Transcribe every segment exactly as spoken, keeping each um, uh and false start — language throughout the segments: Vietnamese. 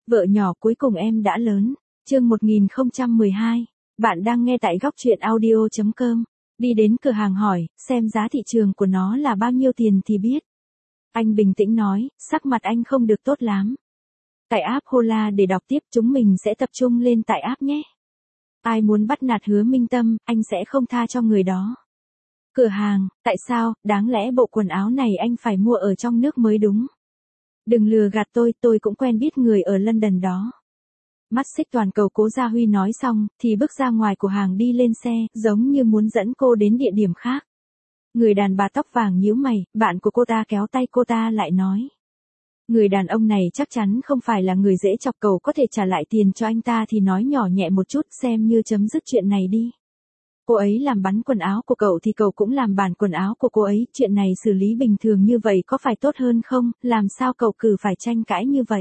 Vợ nhỏ cuối cùng em đã lớn. Chương một nghìn không trăm mười hai. Bạn đang nghe tại góc truyện audio chấm com. Đi đến cửa hàng hỏi, xem giá thị trường của nó là bao nhiêu tiền thì biết. Anh bình tĩnh nói, sắc mặt anh không được tốt lắm. Tải app Hola để đọc tiếp, chúng mình sẽ tập trung lên tải app nhé. Ai muốn bắt nạt Hứa Minh Tâm, anh sẽ không tha cho người đó. Cửa hàng, tại sao, đáng lẽ bộ quần áo này anh phải mua ở trong nước mới đúng. Đừng lừa gạt tôi, tôi cũng quen biết người ở London đó. Mắt xích toàn cầu Cố Gia Huy nói xong, thì bước ra ngoài của hàng đi lên xe, giống như muốn dẫn cô đến địa điểm khác. Người đàn bà tóc vàng nhíu mày, bạn của cô ta kéo tay cô ta lại nói. Người đàn ông này chắc chắn không phải là người dễ chọc, cậu có thể trả lại tiền cho anh ta thì nói nhỏ nhẹ một chút, xem như chấm dứt chuyện này đi. Cô ấy làm bắn quần áo của cậu thì cậu cũng làm bàn quần áo của cô ấy, chuyện này xử lý bình thường như vậy có phải tốt hơn không, làm sao cậu cứ phải tranh cãi như vậy.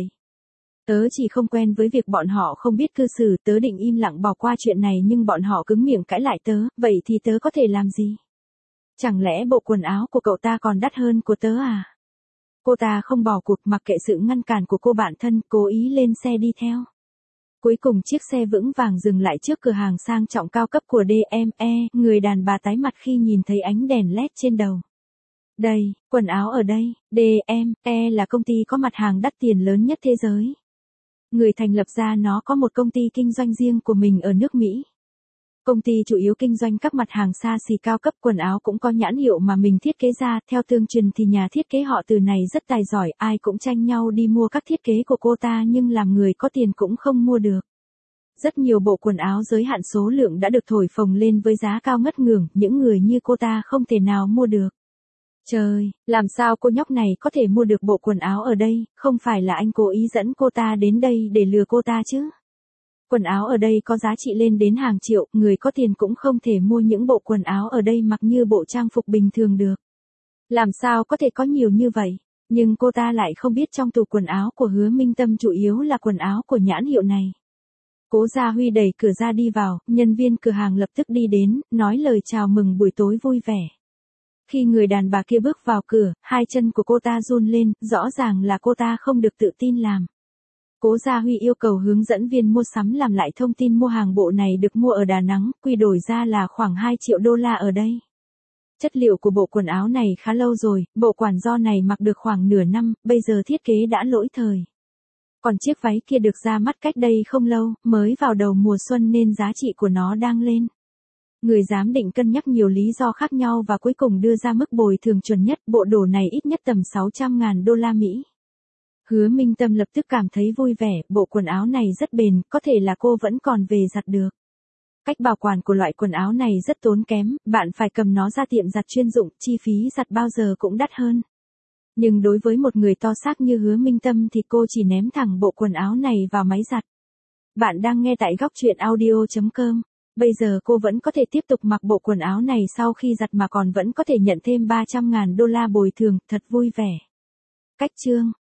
Tớ chỉ không quen với việc bọn họ không biết cư xử, tớ định im lặng bỏ qua chuyện này nhưng bọn họ cứng miệng cãi lại tớ, vậy thì tớ có thể làm gì? Chẳng lẽ bộ quần áo của cậu ta còn đắt hơn của tớ à? Cô ta không bỏ cuộc, mặc kệ sự ngăn cản của cô bạn thân, cố ý lên xe đi theo. Cuối cùng chiếc xe vững vàng dừng lại trước cửa hàng sang trọng cao cấp của đê em e, người đàn bà tái mặt khi nhìn thấy ánh đèn led trên đầu. Đây, quần áo ở đây, đê em e là công ty có mặt hàng đắt tiền lớn nhất thế giới. Người thành lập ra nó có một công ty kinh doanh riêng của mình ở nước Mỹ. Công ty chủ yếu kinh doanh các mặt hàng xa xỉ cao cấp, quần áo cũng có nhãn hiệu mà mình thiết kế ra, theo tương truyền thì nhà thiết kế họ Từ này rất tài giỏi, ai cũng tranh nhau đi mua các thiết kế của cô ta nhưng làm người có tiền cũng không mua được. Rất nhiều bộ quần áo giới hạn số lượng đã được thổi phồng lên với giá cao ngất ngưởng, những người như cô ta không thể nào mua được. Trời, làm sao cô nhóc này có thể mua được bộ quần áo ở đây, không phải là anh cố ý dẫn cô ta đến đây để lừa cô ta chứ? Quần áo ở đây có giá trị lên đến hàng triệu, người có tiền cũng không thể mua những bộ quần áo ở đây mặc như bộ trang phục bình thường được. Làm sao có thể có nhiều như vậy? Nhưng cô ta lại không biết trong tủ quần áo của Hứa Minh Tâm chủ yếu là quần áo của nhãn hiệu này. Cố Gia Huy đẩy cửa ra đi vào, nhân viên cửa hàng lập tức đi đến, nói lời chào mừng buổi tối vui vẻ. Khi người đàn bà kia bước vào cửa, hai chân của cô ta run lên, rõ ràng là cô ta không được tự tin làm. Cố Gia Huy yêu cầu hướng dẫn viên mua sắm làm lại thông tin mua hàng, bộ này được mua ở Đà Nẵng, quy đổi ra là khoảng hai triệu đô la ở đây. Chất liệu của bộ quần áo này khá lâu rồi, bộ quản do này mặc được khoảng nửa năm, bây giờ thiết kế đã lỗi thời. Còn chiếc váy kia được ra mắt cách đây không lâu, mới vào đầu mùa xuân nên giá trị của nó đang lên. Người giám định cân nhắc nhiều lý do khác nhau và cuối cùng đưa ra mức bồi thường chuẩn nhất, bộ đồ này ít nhất tầm sáu trăm ngàn đô la Mỹ. Hứa Minh Tâm lập tức cảm thấy vui vẻ, bộ quần áo này rất bền, có thể là cô vẫn còn về giặt được. Cách bảo quản của loại quần áo này rất tốn kém, bạn phải cầm nó ra tiệm giặt chuyên dụng, chi phí giặt bao giờ cũng đắt hơn. Nhưng đối với một người to xác như Hứa Minh Tâm thì cô chỉ ném thẳng bộ quần áo này vào máy giặt. Bạn đang nghe tại góc truyện audio chấm com. Bây giờ cô vẫn có thể tiếp tục mặc bộ quần áo này sau khi giặt mà còn vẫn có thể nhận thêm ba trăm ngàn đô la bồi thường, thật vui vẻ. Cách chương